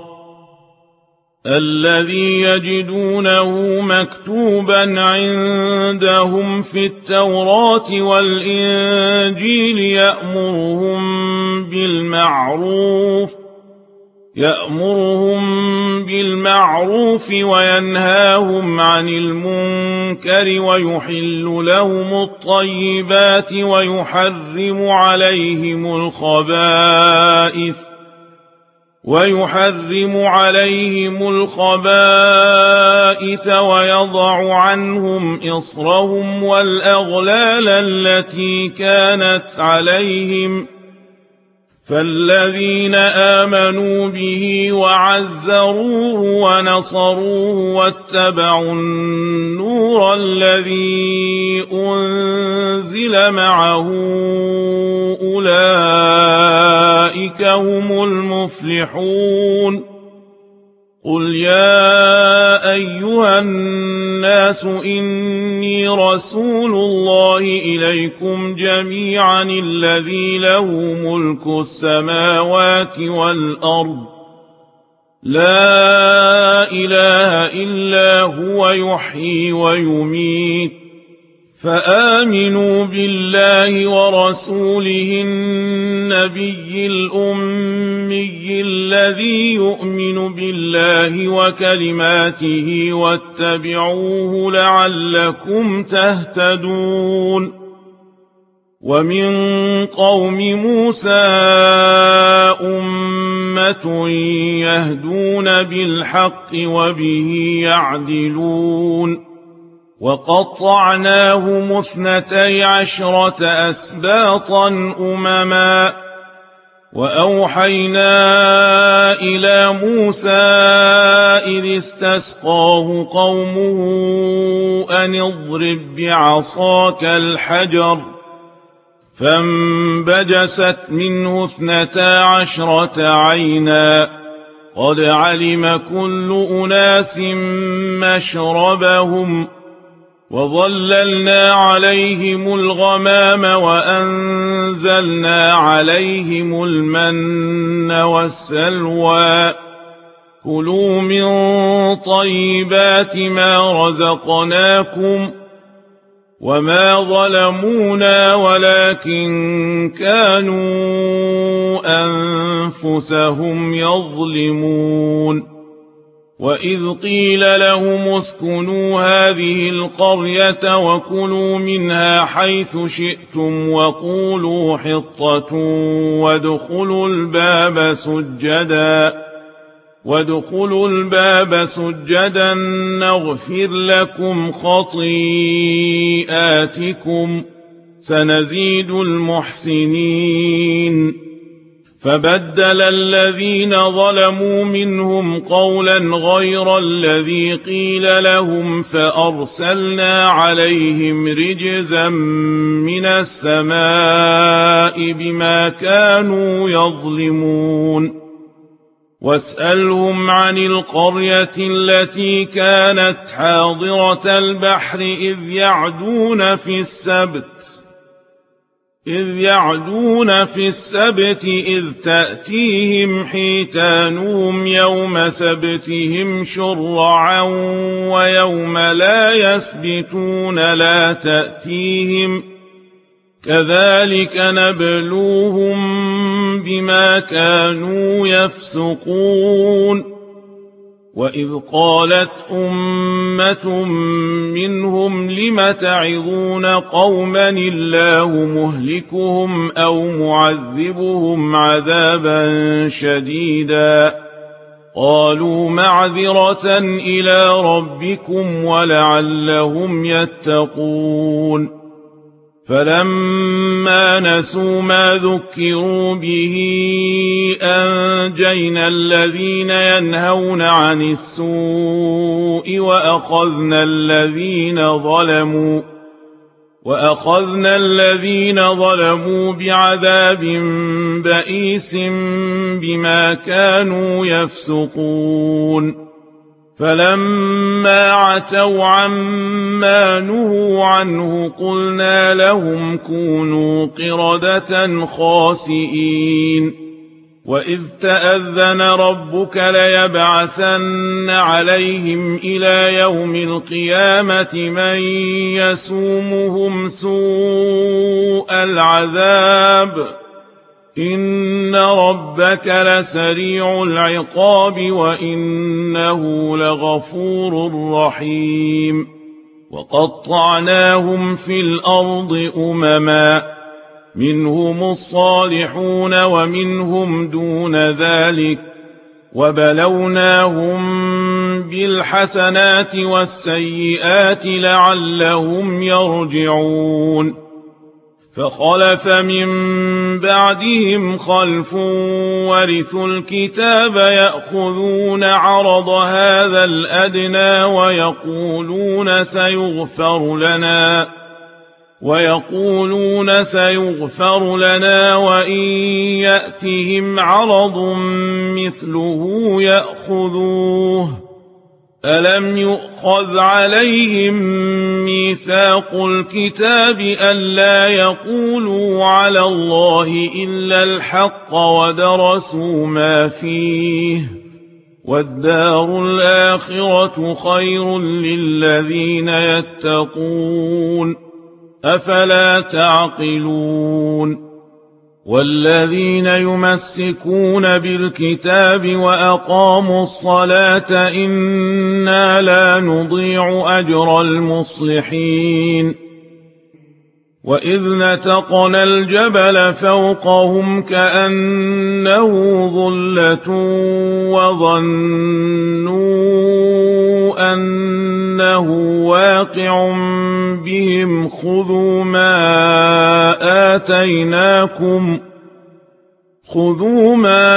الذي يجدونه مكتوبا عندهم في التوراة والإنجيل يأمرهم بالمعروف يأمرهم بالمعروف وينهاهم عن المنكر ويحل لهم الطيبات ويحرم عليهم الخبائث ويحرم عليهم الخبائث ويضع عنهم إصرهم والأغلال التي كانت عليهم فالذين آمنوا به وعزروه ونصروه واتبعوا النور الذي أنزل معه أولئك أولئك هم المفلحون قل يا أيها الناس إني رسول الله إليكم جميعا الذي له ملك السماوات والأرض لا إله إلا هو يحيي ويميت فآمنوا بالله ورسوله النبي الأمي الذي يؤمن بالله وكلماته واتبعوه لعلكم تهتدون ومن قوم موسى أمة يهدون بالحق وبه يعدلون وقطعناهم اثنتي عشرة أسباطا أمما وأوحينا إلى موسى إذ استسقاه قومه أن اضرب بعصاك الحجر فانبجست منه اثنتا عشرة عينا قد علم كل أناس مشربهم وظللنا عليهم الغمام وأنزلنا عليهم المن والسلوى كلوا من طيبات ما رزقناكم وما ظلمونا ولكن كانوا أنفسهم يظلمون وإذ قيل لهم اسكنوا هذه القرية وكلوا منها حيث شئتم وقولوا حطة وادخلوا الباب سجدا وادخلوا الباب سجدا نغفر لكم خطيئاتكم سنزيد المحسنين فبدل الذين ظلموا منهم قولا غير الذي قيل لهم فأرسلنا عليهم رجزا من السماء بما كانوا يظلمون واسألهم عن القرية التي كانت حاضرة البحر إذ يعدون في السبت إذ يعدون في السبت إذ تأتيهم حيتانهم يوم سبتهم شرعا ويوم لا يسبتون لا تأتيهم كذلك نبلوهم بما كانوا يفسقون وإذ قالت أمة منهم لم تعظون قوما الله مهلكهم أو معذبهم عذابا شديدا قالوا معذرة إلى ربكم ولعلهم يتقون فلما نسوا ما ذكروا به أنجينا الذين ينهون عن السوء وأخذنا الذين ظلموا وأخذنا الذين ظلموا بعذاب بئيس بما كانوا يفسقون فلما عتوا عما نهوا عنه قلنا لهم كونوا قردة خاسئين وإذ تأذن ربك ليبعثن عليهم إلى يوم القيامة من يسومهم سوء العذاب إن ربك لسريع العقاب وإنه لغفور رحيم وقطعناهم في الأرض أمما منهم الصالحون ومنهم دون ذلك وبلوناهم بالحسنات والسيئات لعلهم يرجعون فخلف من بعدهم خلف ورثوا الكتاب يأخذون عرض هذا الأدنى ويقولون سيغفر لنا ويقولون سيغفر لنا وإن يأتهم عرض مثله يأخذوه ألم يؤخذ عليهم ميثاق الكتاب ألا يقولوا على الله إلا الحق ودرسوا ما فيه والدار الآخرة خير للذين يتقون أفلا تعقلون والذين يمسكون بالكتاب وأقاموا الصلاة إنا لا نضيع أجر المصلحين وإذ نتقنا الجبل فوقهم كأنه ظلة وظنوا أنه واقع بهم خذوا ما آتيناكم خذوا ما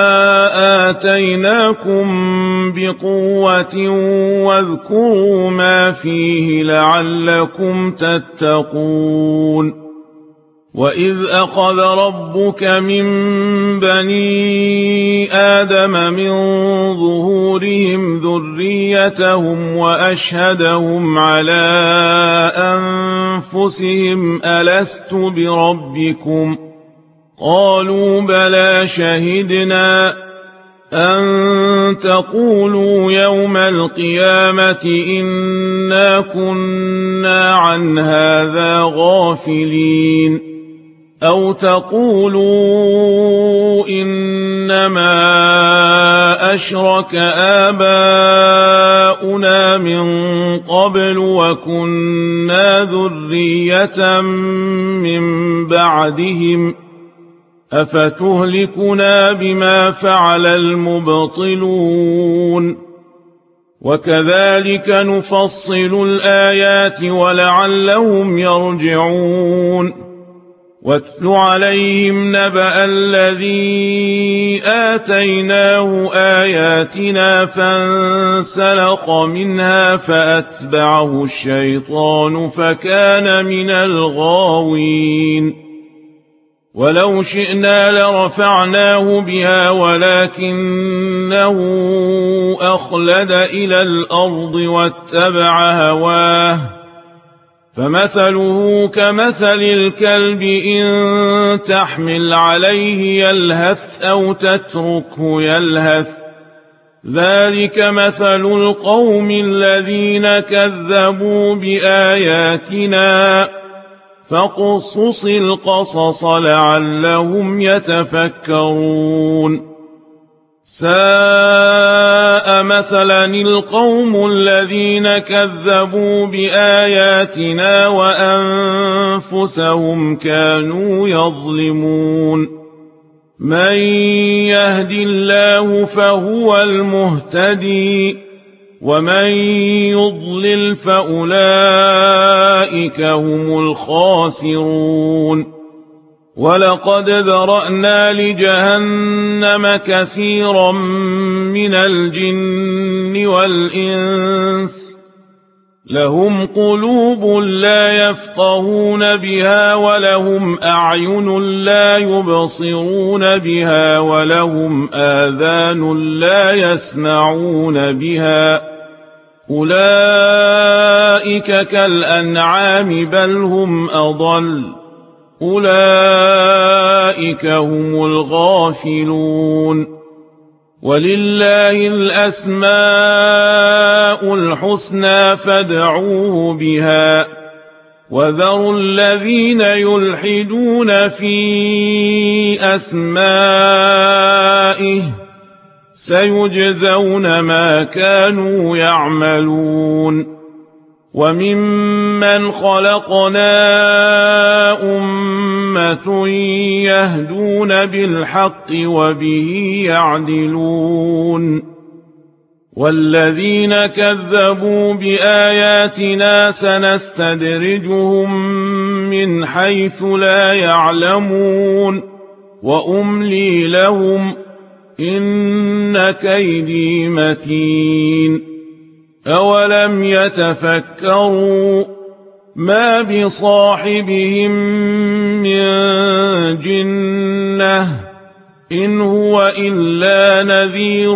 آتيناكم بقوة واذكروا ما فيه لعلكم تتقون وإذ أخذ ربك من بني آدم من ظهورهم ذريتهم وأشهدهم على أنفسهم ألست بربكم قالوا بلى شهدنا أن تقولوا يوم القيامة إنا كنا عن هذا غافلين أو تقولوا إنما أشرك آباؤنا من قبل وكنا ذرية من بعدهم أفتهلكنا بما فعل المبطلون وكذلك نفصل الآيات ولعلهم يرجعون واتل عليهم نبأ الذي آتيناه آياتنا فانسلخ منها فأتبعه الشيطان فكان من الغاوين ولو شئنا لرفعناه بها ولكنه أخلد إلى الأرض واتبع هواه فمثله كمثل الكلب إن تحمل عليه يلهث أو تتركه يلهث ذلك مثل القوم الذين كذبوا بآياتنا فاقصص القصص لعلهم يتفكرون ساء مثلا القوم الذين كذبوا بآياتنا وأنفسهم كانوا يظلمون من يهد الله فهو المهتدي ومن يضلل فأولئك هم الخاسرون ولقد ذرأنا لجهنم كثيرا من الجن والإنس لهم قلوب لا يفقهون بها ولهم أعين لا يبصرون بها ولهم آذان لا يسمعون بها أولئك كالأنعام بل هم أضل أولئك هم الغافلون ولله الأسماء الحسنى فادعوه بها وذروا الذين يلحدون في أسمائه سيجزون ما كانوا يعملون وممن خلقنا أمة يهدون بالحق وبه يعدلون والذين كذبوا بآياتنا سنستدرجهم من حيث لا يعلمون وأملي لهم إن كيدي متين أولم يتفكروا ما بصاحبهم من جنة إن هو إلا نذير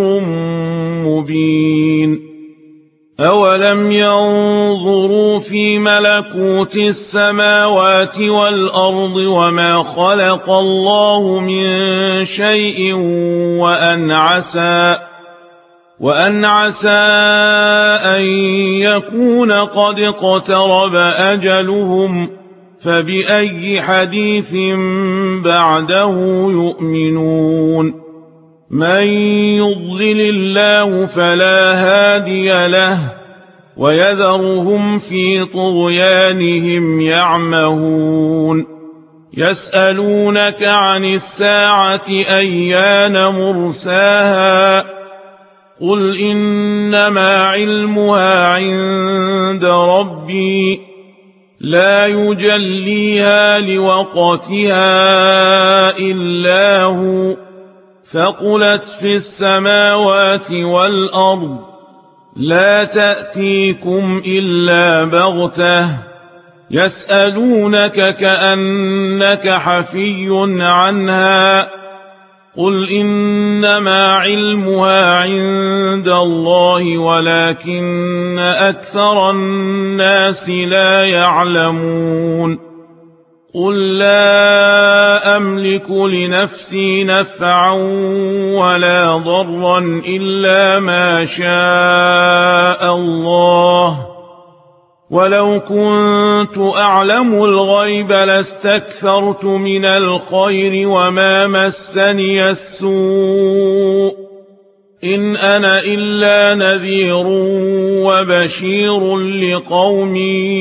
مبين أولم ينظروا في ملكوت السماوات والأرض وما خلق الله من شيء وأن عسى وأن عسى أن يكون قد اقترب أجلهم فبأي حديث بعده يؤمنون من يضلل الله فلا هادي له ويذرهم في طغيانهم يعمهون يسألونك عن الساعة أيان مرساها قل إنما علمها عند ربي لا يجليها لوقتها إلا هو ثقلت في السماوات والأرض لا تأتيكم إلا بغتة يسألونك كأنك حفي عنها قل إنما علمها عند الله ولكن أكثر الناس لا يعلمون قل لا أملك لنفسي نفعا ولا ضرا إلا ما شاء الله ولو كنت أعلم الغيب لاستكثرت من الخير وما مسني السوء إن أنا إلا نذير وبشير لقوم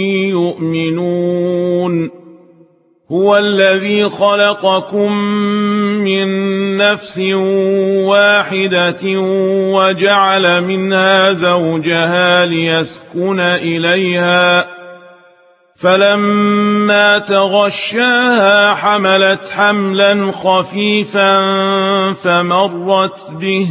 يؤمنون هو الذي خلقكم من نفس واحدة وجعل منها زوجها ليسكن إليها فلما تغشاها حملت حملا خفيفا فمرت به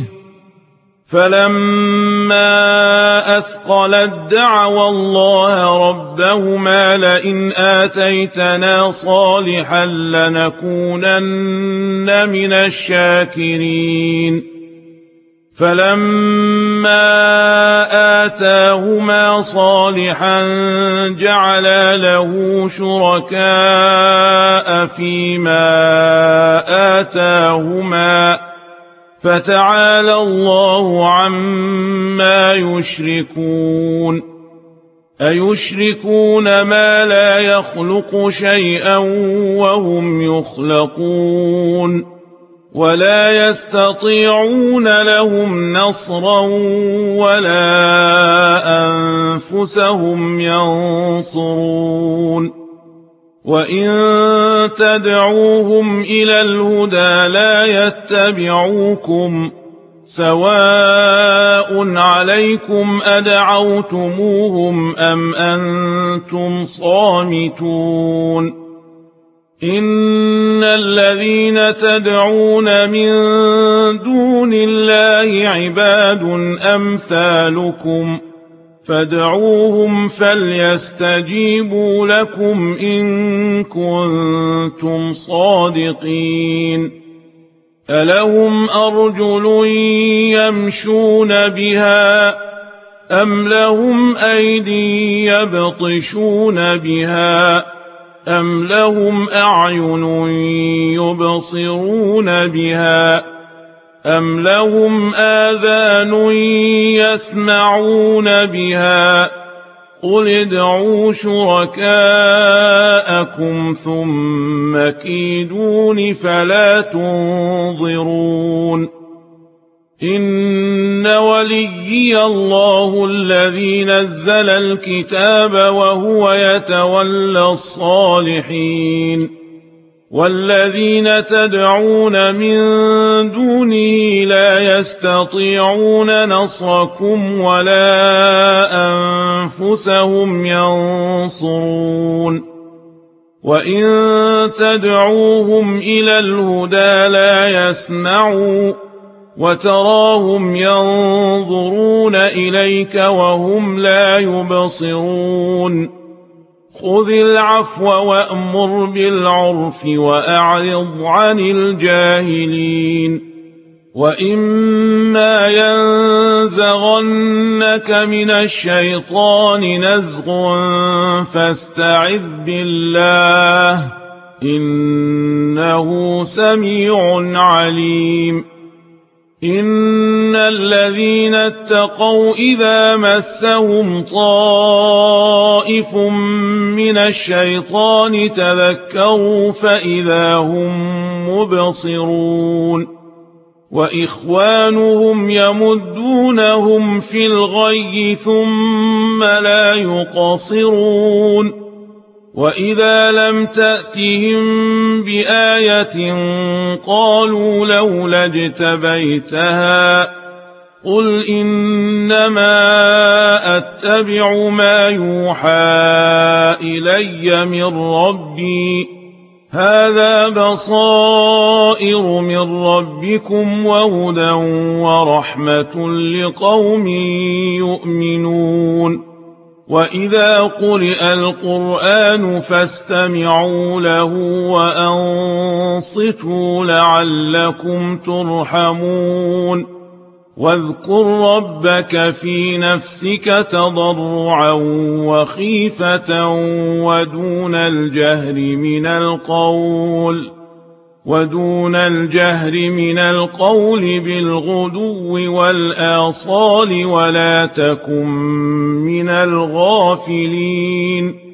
فلما أثقلت دعوا الله ربهما لئن آتيتنا صالحا لنكونن من الشاكرين فلما آتاهما صالحا جعلا له شركاء فيما آتاهما فتعالى الله عما يشركون أيشركون ما لا يخلق شيئا وهم يخلقون ولا يستطيعون لهم نصرا ولا أنفسهم ينصرون وإن تدعوهم إلى الهدى لا يتبعوكم سواء عليكم أدعوتموهم أم أنتم صامتون إن الذين تدعون من دون الله عباد أمثالكم فادعوهم فليستجيبوا لكم إن كنتم صادقين ألهم أرجل يمشون بها أم لهم أيدي يبطشون بها أم لهم أعين يبصرون بها أم لهم آذان يسمعون بها قل ادعوا شركاءكم ثم كيدون فلا تنظرون إن وليي الله الذي نزل الكتاب وهو يتولى الصالحين والذين تدعون من دونه لا يستطيعون نصركم ولا أنفسهم ينصرون وإن تدعوهم إلى الهدى لا يسمعوا وتراهم ينظرون إليك وهم لا يبصرون خذ العفو وأمر بالعرف وأعرض عن الجاهلين وإما ينزغنك من الشيطان نزغ فاستعذ بالله إنه سميع عليم إن الذين اتقوا إذا مسهم طائف من الشيطان تذكروا فإذا هم مبصرون وإخوانهم يمدونهم في الغي ثم لا يقصرون وإذا لم تأتهم بآية قالوا لولا اجتبيتها قل إنما أتبع ما يوحى إلي من ربي هذا بصائر من ربكم وهدى ورحمة لقوم يؤمنون وإذا قرئ القرآن فاستمعوا له وأنصتوا لعلكم ترحمون واذكر ربك في نفسك تضرعا وخيفة ودون الجهر من القول ودون الجهر من القول بالغدو والآصال ولا تكن من الغافلين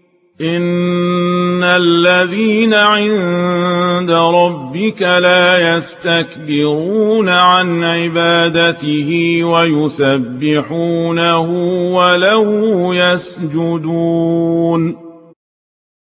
إن الذين عند ربك لا يستكبرون عن عبادته ويسبحونه وله يسجدون